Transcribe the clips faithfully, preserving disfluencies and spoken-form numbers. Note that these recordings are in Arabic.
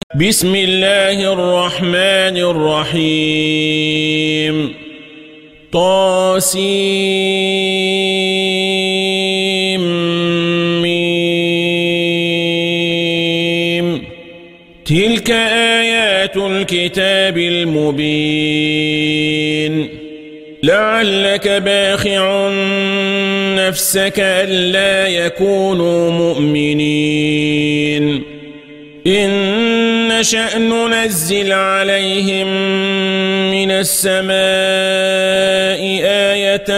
بسم الله الرحمن الرحيم طاسيم ميم تلك آيات الكتاب المبين لعلك باخع نفسك ألا يكونوا مؤمنين إن نشأ ننزل عليهم من السماء آية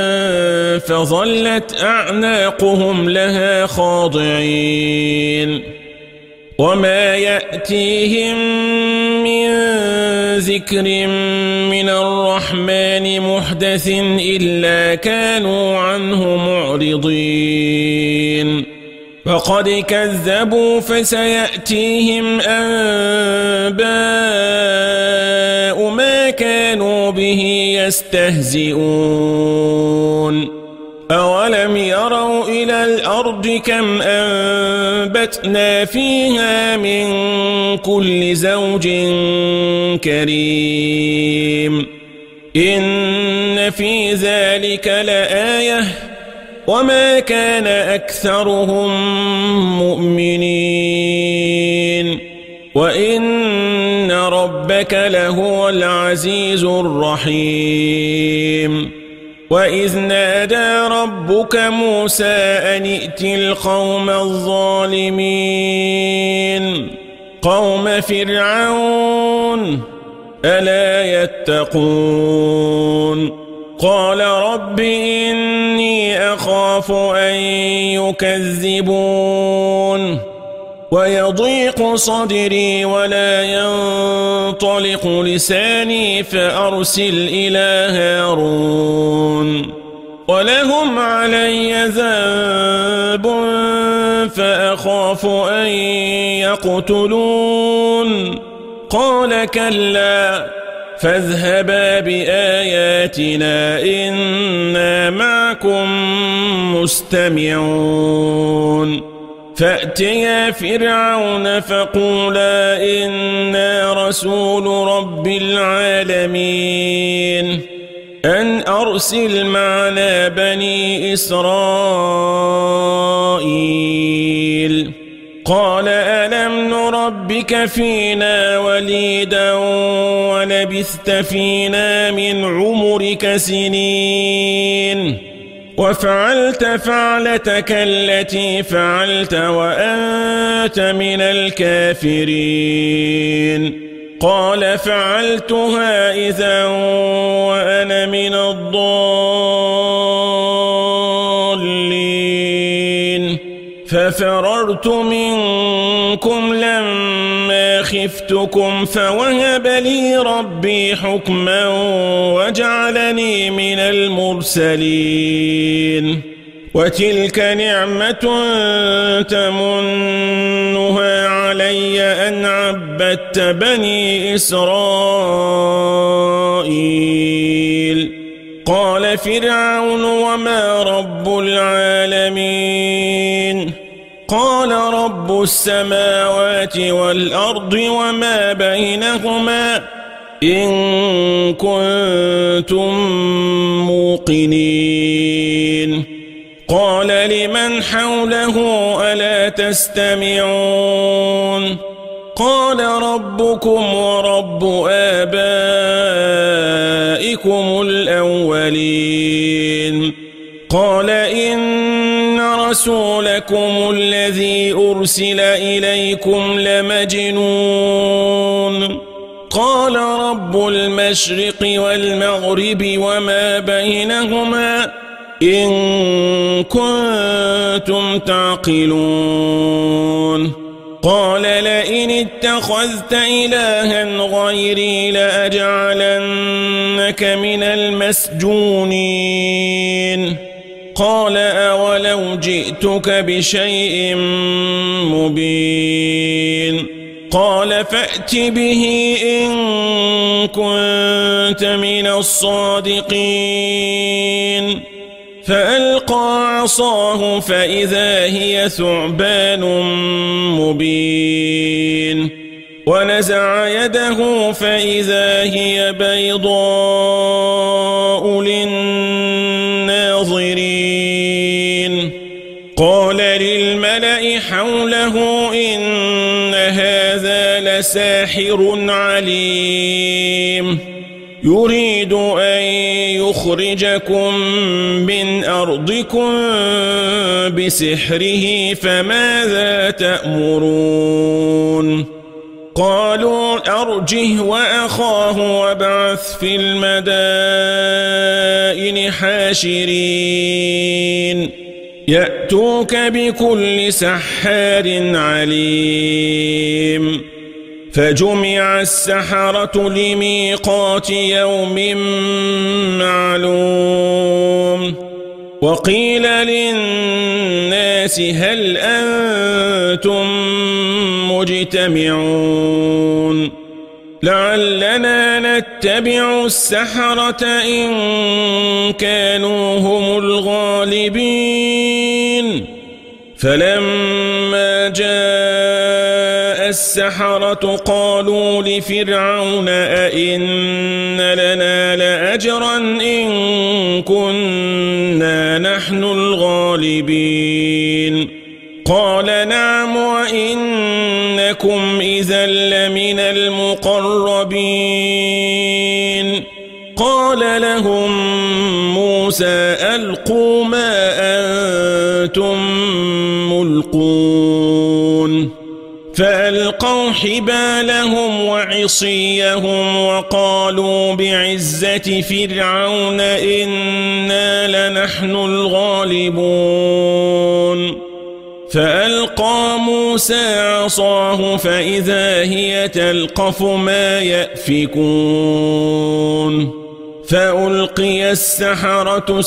فظلت أعناقهم لها خاضعين وما يأتيهم من ذكر من الرحمن محدث إلا كانوا عنه معرضين فقد كذبوا فسيأتيهم أنباء ما كانوا به يستهزئون أولم يروا إلى الأرض كم أنبتنا فيها من كل زوج كريم إن في ذلك لآية وما كان أكثرهم مؤمنين وإن ربك لهو العزيز الرحيم وإذ نادى ربك موسى أن ائت القوم الظالمين قوم فرعون ألا يتقون قال رب إني أخاف أن يكذبون ويضيق صدري ولا ينطلق لساني فأرسل إلى هارون ولهم علي ذنب فأخاف أن يقتلون قال كلا فاذهبا بآياتنا إنا معكم مستمعون فأتيا فرعون فقولا إنا رسول رب العالمين أن أرسل معنا بني إسرائيل قال ألم نربك فينا وليدا ولبثت فينا من عمرك سنين وفعلت فعلتك التي فعلت وأنت من الكافرين قال فعلتها إذا وأنا من الضالين ففررت منكم لما خفتكم فوهب لي ربي حكما وجعلني من المرسلين وتلك نعمة تمنها علي أن عبدت بني إسرائيل قال فرعون وما رب العالمين قال رب السماوات والأرض وما بينهما إن كنتم موقنين قال لمن حوله ألا تستمعون قال ربكم ورب آبائكم الأولين قال إن رسولكم الذي أرسل إليكم لمجنون قال رب المشرق والمغرب وما بينهما إن كنتم تعقلون قال لئن اتخذت إلها غيري لأجعلنك من المسجونين قال أولو جئتك بشيء مبين قال فأت به إن كنت من الصادقين فألقى عصاه فإذا هي ثعبان مبين ونزع يده فإذا هي بيضاء للناظرين قال للملأ حوله إن هذا لساحر عليم يريد أن يخرجكم من أرضكم بسحره فماذا تأمرون قالوا أرجه وأخاه وابعث في المدائن حاشرين يأتوك بكل سحار عليم فجمع السحرة لميقات يوم معلوم وقيل للناس هل أنتم مجتمعون لعلنا نتبع السحرة إن كانوا هم الغالبين فلما جاء السحرة قالوا لفرعون أئن لنا لأجرا إن كنا نحن الغالبين قال نعم وإنكم إذا لمن المقربين قال لهم موسى ألقوا ما أنتم ملقون فألقوا حبالهم وعصيهم وقالوا بعزة فرعون إنا لنحن الغالبون فألقى موسى عصاه فإذا هي تلقف ما يأفكون فألقي السحرة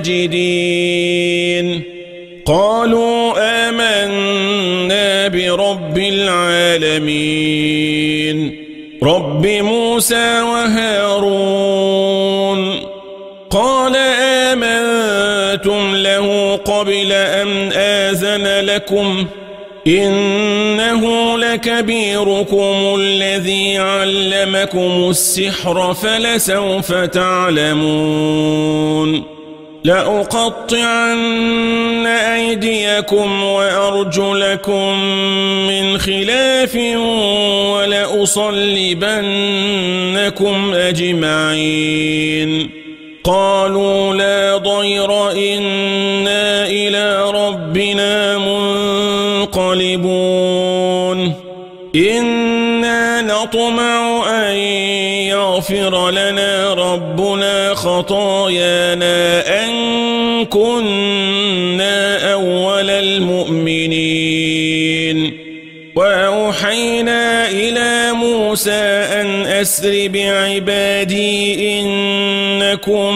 ساجدين قالوا آمنا برب العالمين رب موسى وهارون قال آمنتم له قبل أن آذن لكم إنه لكبيركم الذي علمكم السحر فلسوف تعلمون لأقطعن أيديكم وأرجلكم من خلاف ولأصلبنكم أجمعين قالوا لا ضير إنا إلى ربنا منقلبون إنا نطمع أن يغفر لنا ربنا خطايانا أن كنا أول المؤمنين وأوحينا إلى موسى أن أسر بعبادي إنكم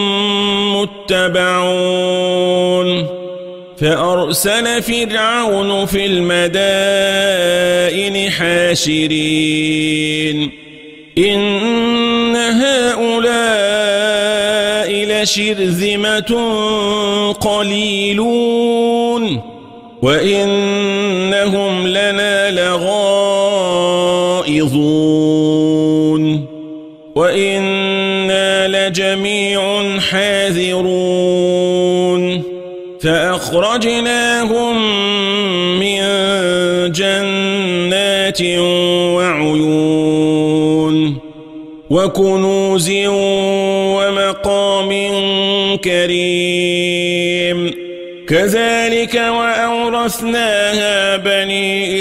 متبعون فأرسل فرعون في المدائن حاشرين إن هؤلاء لشرذمة قليلون وإنهم لنا لغائظون وإنا لجميع حاذرون فأخرجناهم من جنات وعيون وكنوز ومقام كريم كذلك وأورثناها بني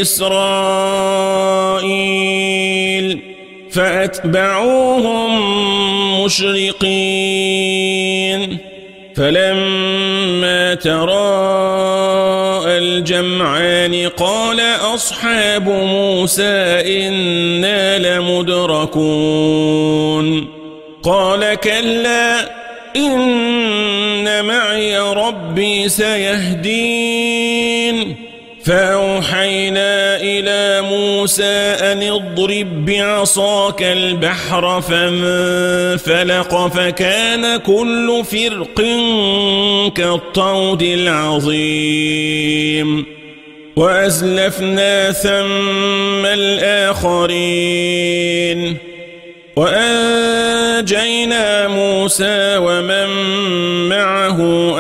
إسرائيل فأتبعوهم مشرقين فلما تراءى الجمعان قال أصحاب موسى إنا لمدركون قال كلا إن معي ربي سيهدين فأوحينا إلى موسى أن اضرب بعصاك البحر فانفلق فكان كل فرق كالطود العظيم وأزلفنا ثم الآخرين وأنجينا موسى ومن معه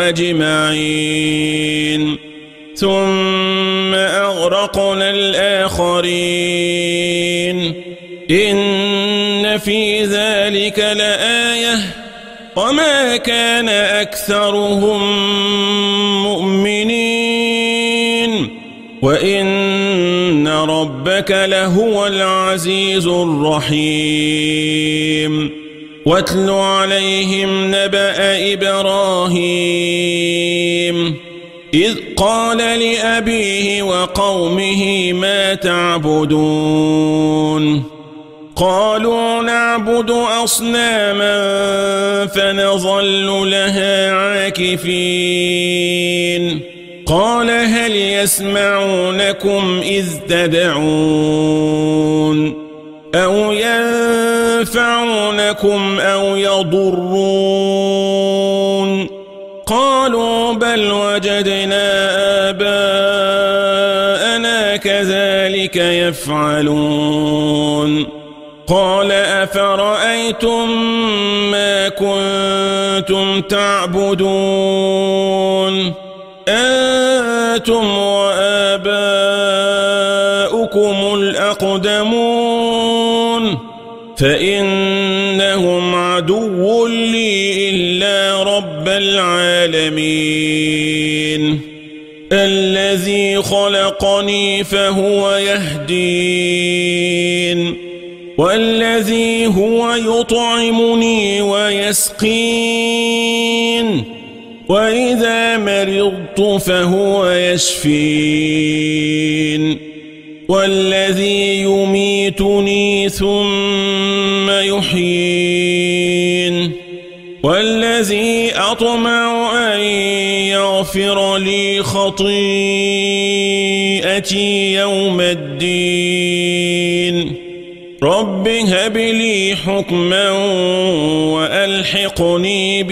أجمعين ثم أغرقنا الآخرين إن في ذلك لآية وما كان أكثرهم مؤمنين وإن ربك لهو العزيز الرحيم واتل عليهم نبأ إبراهيم إذ قال لأبيه وقومه ما تعبدون قالوا نعبد أصناما فنظل لها عاكفين قال هل يسمعونكم إذ تدعون أو ينفعونكم أو يضرون قالوا بل وجدنا آباءنا كذلك يفعلون قال أفرأيتم ما كنتم تعبدون أنتم وآباؤكم الأقدمون فإنهم عدو لي إلا رب العالمين الذي خلقني فهو يهدين والذي هو يطعمني ويسقين وإذا مرضت فهو يشفين والذي يميتني ثم يحيين والذي أطمع أن يغفر لي خطيئتي يوم الدين رب هب لي حكما وألحقني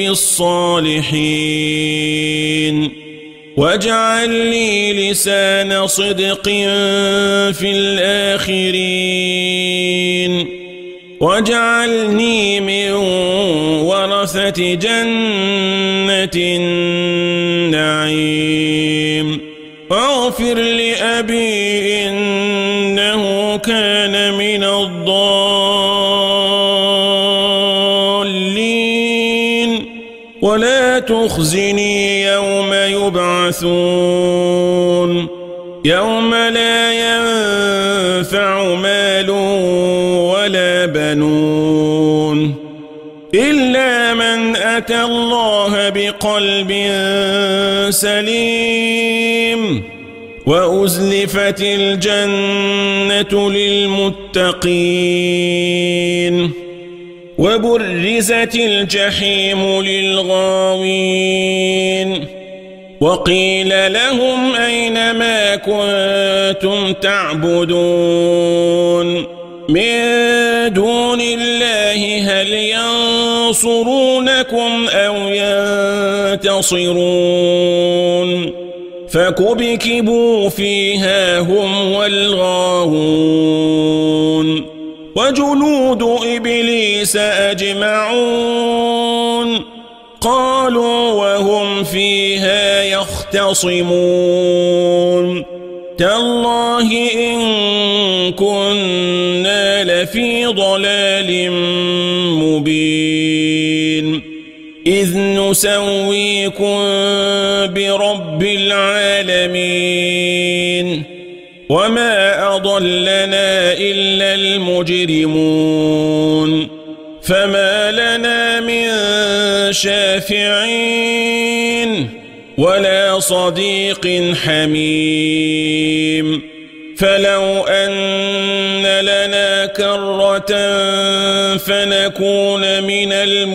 بالصالحين واجعل لي لسان صدق في الآخرين واجعلني من ورثة جنة النعيم واغفر لأبي إنه كان من الضالين ولا تخزني يوم يبعثون يوم لا ينفع مال ولا بنون إلا من أتى الله بقلب سليم وأزلفت الجنة للمتقين وبرزت الجحيم للغاوين وقيل لهم أين ما كنتم تعبدون من دون الله هل ينصرونكم أو ينتصرون فكبكبوا فيها هم والغاوون وجنود إبليس أجمعون قالوا وهم فيها يختصمون تالله إن كنا لفي ضلال مبين إذ نسويكم برب العالمين وما أضلنا إلا المجرمون فما لنا من شافعين ولا صديق حميم فلو أن لنا كرة فنكون من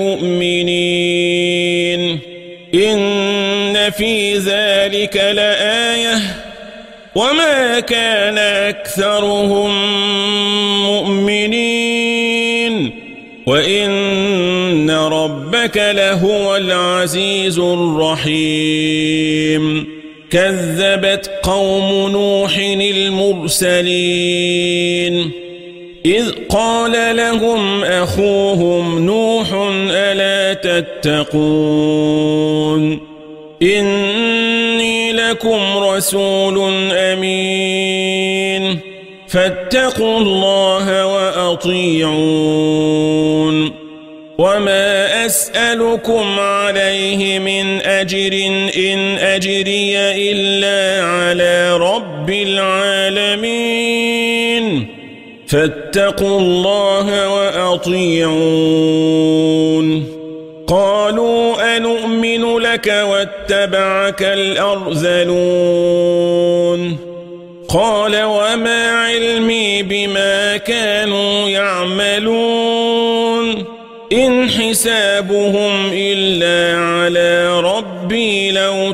المؤمنين إن في ذلك لآية وما كان أكثرهم مؤمنين وإن ربك لهو العزيز الرحيم كذبت قوم نوح المرسلين إذ قال لهم أخوهم نوح ألا تتقون إني لكم رسول أمين فاتقوا الله وأطيعون وما أسألكم عليه من أجر إن أجري إلا على رب العالمين فاتقوا الله وأطيعون قالوا أنؤمن لك واتبعك الأرذلون قال وما علمي بما كانوا يعملون إن حسابهم إلا على ربي لو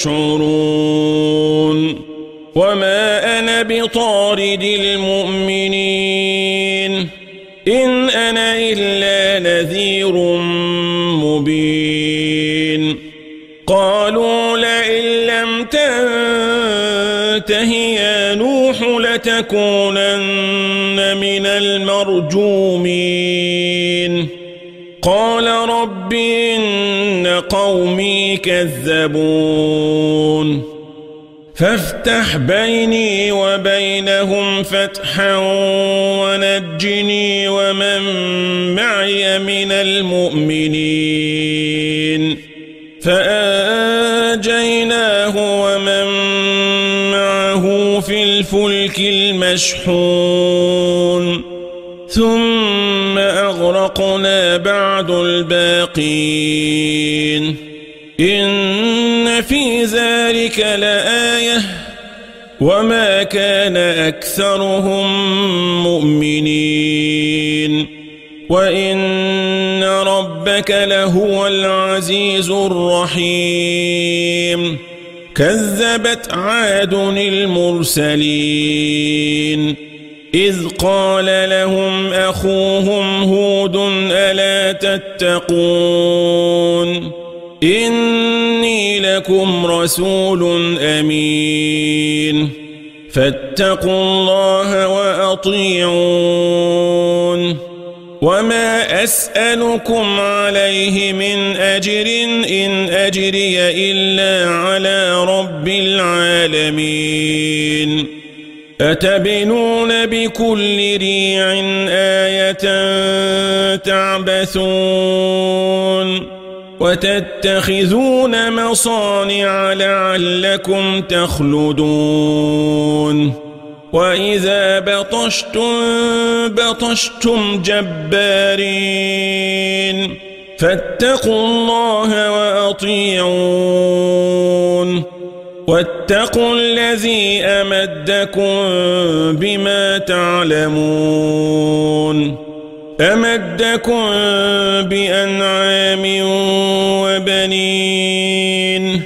تشعرون وما أنا بطارد المؤمنين إن أنا إلا نذير مبين قالوا لئن لم تنته يا نوح لتكونن من المرجومين قال رب إن قومي كذبون فافتح بيني وبينهم فتحا ونجني ومن معي من المؤمنين فأنجيناه ومن معه في الفلك المشحون ثم أغرقنا بعد الباقين إن في ذلك لآية وما كان أكثرهم مؤمنين وإن ربك لهو العزيز الرحيم كذبت عاد المرسلين إذ قال لهم أخوهم هود ألا تتقون إني لكم رسول أمين فاتقوا الله وأطيعون وما أسألكم عليه من أجر إن أجري إلا على رب العالمين أتبنون بكل ريع آية تعبثون وتتخذون مصانع لعلكم تخلدون وإذا بطشتم بطشتم جبارين فاتقوا الله وأطيعون واتقوا الذي أمدكم بما تعلمون أمدكم بأنعام وبنين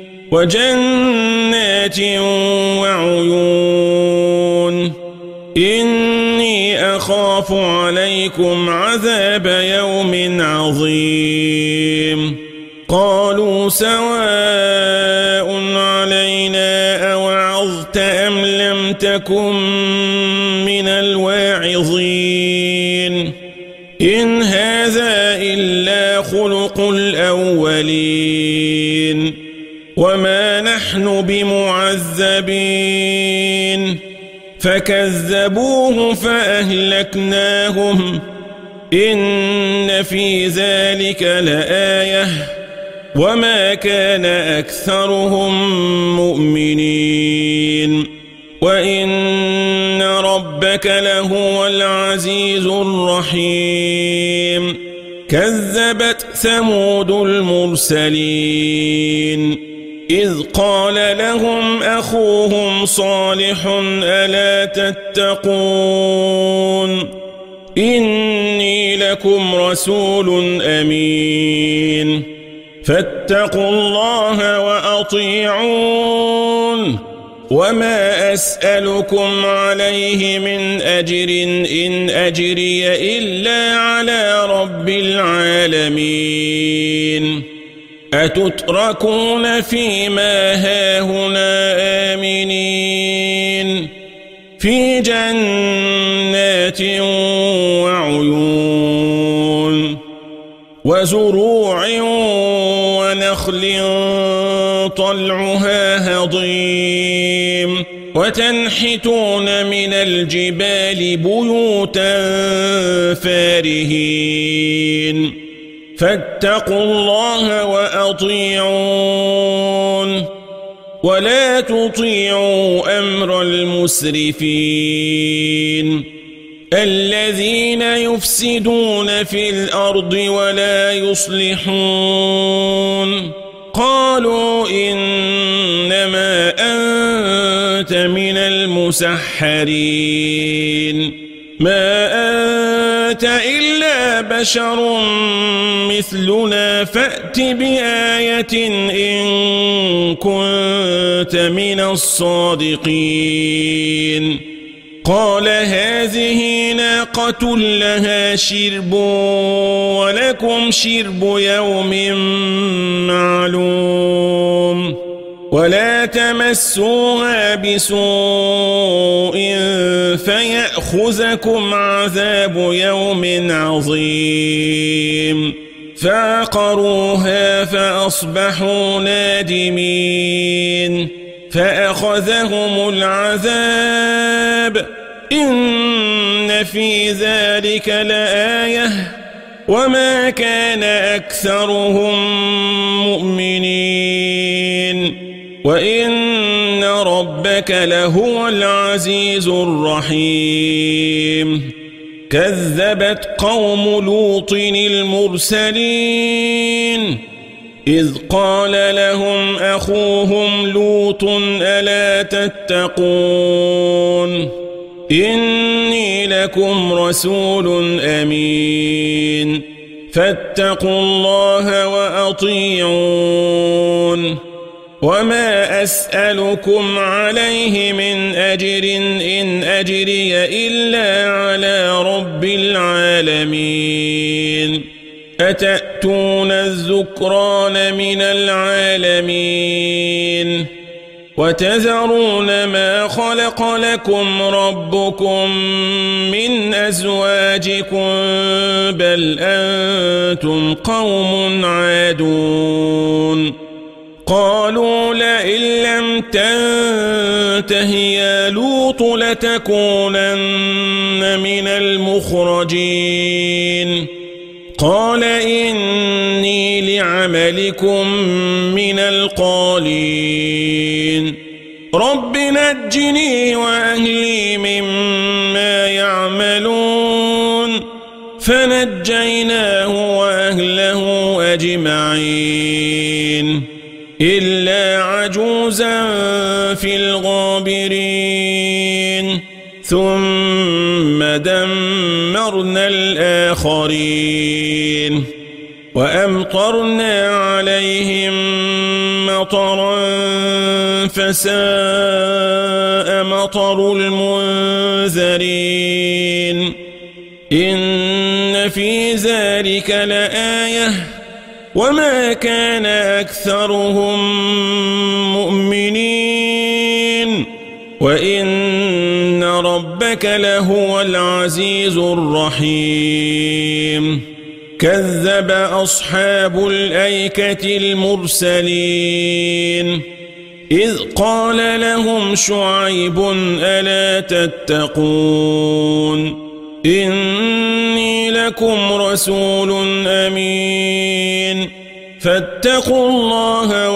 وجنات وعيون إني أخاف عليكم عذاب يوم عظيم قالوا سواء علينا أوعظت أم لم تكن من الواعظين إن هذا إلا خلق الأولين وما نحن بمعذبين فكذبوه فأهلكناهم إن في ذلك لآية وما كان أكثرهم مؤمنين وإن ربك لهو العزيز الرحيم كذبت ثمود المرسلين إذ قال لهم أخوهم صالح ألا تتقون إني لكم رسول أمين فاتقوا الله وأطيعون وما أسألكم عليه من أجر إن أجري إلا على رب العالمين أتتركون فيما هاهنا آمنين في جنات وعيون وزروع ونخل طلعها هضيم وتنحتون من الجبال بيوتا فارهين فاتقوا الله وأطيعون ولا تطيعوا أمر المسرفين الذين يفسدون في الأرض ولا يصلحون قالوا إنما أنت من المسحرين ما أنت إلا بشر مثلنا فأت بآية إن كنت من الصادقين قال هذه ناقة لها شرب ولكم شرب يوم معلوم ولا تمسوها بسوء فيأخذكم عذاب يوم عظيم فعقروها فأصبحوا نادمين فأخذهم العذاب إن في ذلك لآية وما كان أكثرهم مؤمنين وإن ربك لهو العزيز الرحيم كذبت قوم لوط المرسلين إذ قال لهم أخوهم لوط ألا تتقون إني لكم رسول أمين فاتقوا الله وأطيعون وما أسألكم عليه من أجر إن أجري إلا على رب العالمين أتأتون الذكران من العالمين وتذرون ما خلق لكم ربكم من أزواجكم بل أنتم قوم عادون قالوا لئن لم تنته يا لوط لتكونن من المخرجين قال إني لعملكم من القالين رب نجني وأهلي مما يعملون فنجيناه وأهله أجمعين إلا عجوزا في الغابرين ثم دمرنا الآخرين وأمطرنا عليهم مطرا فساء مطر المنذرين إن في ذلك لآية وما كان أكثرهم مؤمنين وإن ربك لهو العزيز الرحيم كذب أصحاب الأيكة المرسلين إذ قال لهم شعيب ألا تتقون إني لكم رسول أمين فاتقوا الله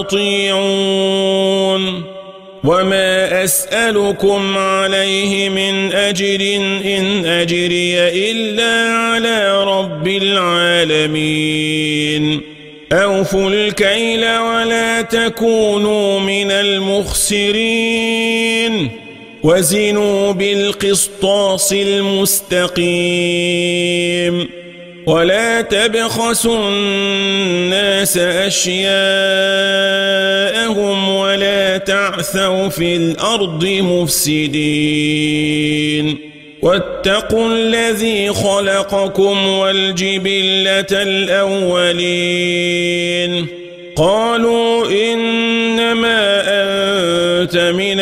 وأطيعون وما أسألكم عليه من أجر إن أجري إلا على رب العالمين أوفوا الكيل ولا تكونوا من المخسرين وزنوا بالقسطاس المستقيم ولا تبخسوا الناس أشياءهم ولا تعثوا في الأرض مفسدين واتقوا الذي خلقكم والجبلة الأولين قالوا إنما أنت من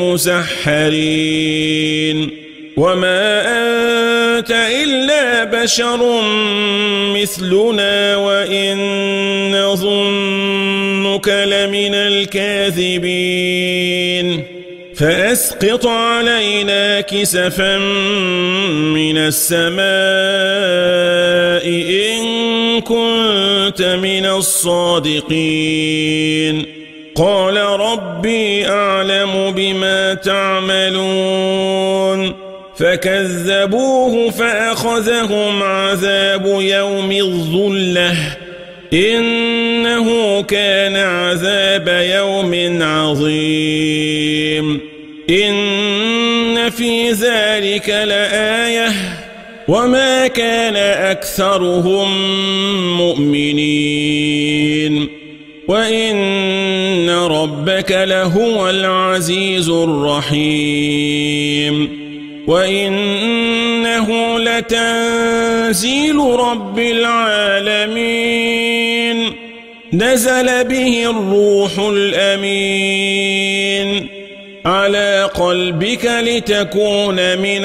المسحرين وما أنت إلا بشر مثلنا وإن نظنك لمن الكاذبين فأسقط علينا كسفا من السماء إن كنت من الصادقين قال ربي أعلم بما تعملون فكذبوه فأخذهم عذاب يوم الظلة إنه كان عذاب يوم عظيم إن في ذلك لآية وما كان أكثرهم مؤمنين وإن ربك لهو العزيز الرحيم وإنه لتنزيل رب العالمين نزل به الروح الأمين على قلبك لتكون من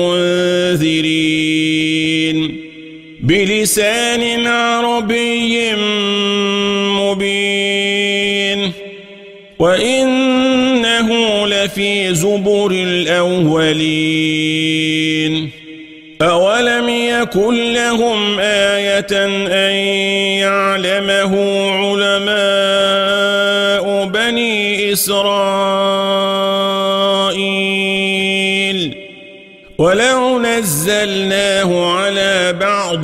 المنذرين بلسان عربي مبين وإنه لفي زبر الأولين أولم يكن لهم آية أن يعلمه علماء بني إسرائيل ولو نزلناه على بعض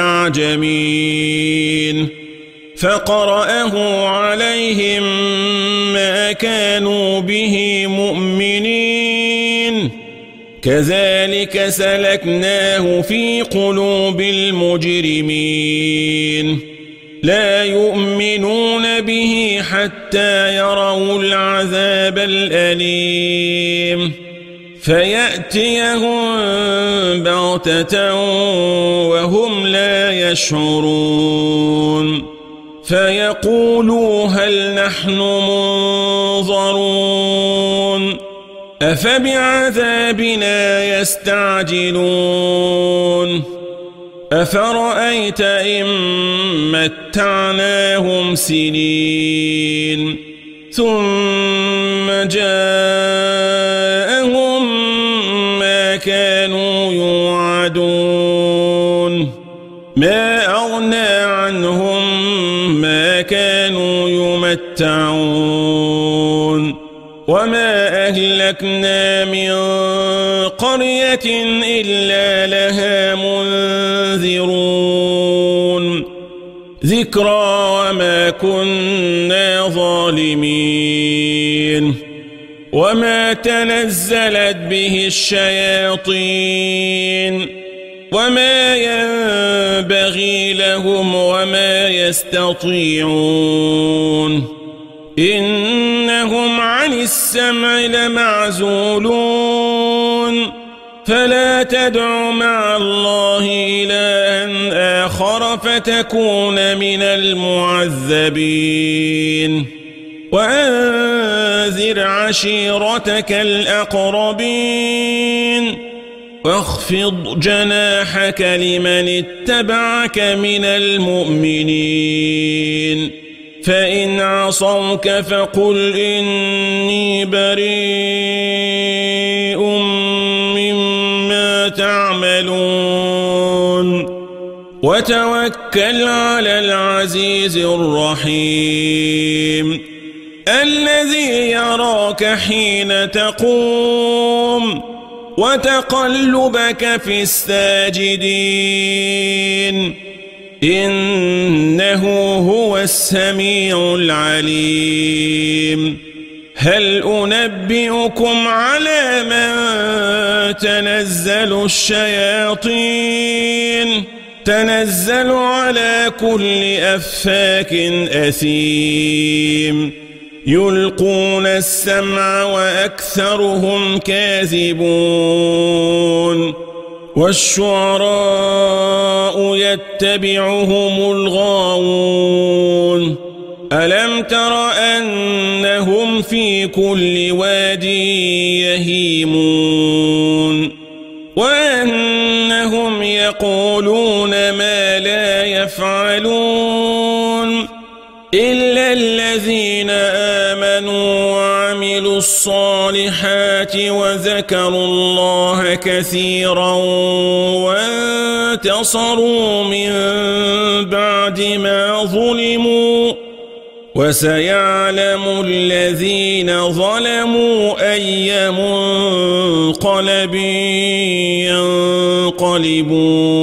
الأعجمين فقرأه عليهم ما كانوا به مؤمنين كذلك سلكناه في قلوب المجرمين لا يؤمنون به حتى يروا العذاب الأليم فيأتيهم بغتة وهم لا يشعرون فيقولوا هل نحن منظرون أفبعذابنا يستعجلون أفرأيت إن متعناهم سنين ثم جاءهم ما كانوا يوعدون ما أغنى عنهم ما كانوا يمتعون وما أهلكنا من قرية إلا لها منذرون ذكرى وما كنا ظالمين وما تنزلت به الشياطين وما ينبغي لهم وما يستطيعون إنهم عن السمع لمعزولون فلا تدع مع الله إلها آخر فتكون من المعذبين وأنذر عشيرتك الأقربين واخفض جناحك لمن اتبعك من المؤمنين فإن عصوك فقل إني بريء مما تعملون وتوكل على العزيز الرحيم الذي يراك حين تقوم وتقلبك في الساجدين إنه هو السميع العليم هل أنبئكم على من تنزل الشياطين تنزل على كل أفاك أثيم يلقون السمع وأكثرهم كاذبون والشعراء يتبعهم الغاوون ألم تر أنهم في كل واد يهيمون وأنهم يقولون ما لا يفعلون إلا الذين آمنوا وعملوا الصالحات وذكروا الله كثيرا وانتصروا من بعد ما ظلموا وسيعلم الذين ظلموا أي منقلب ينقلبون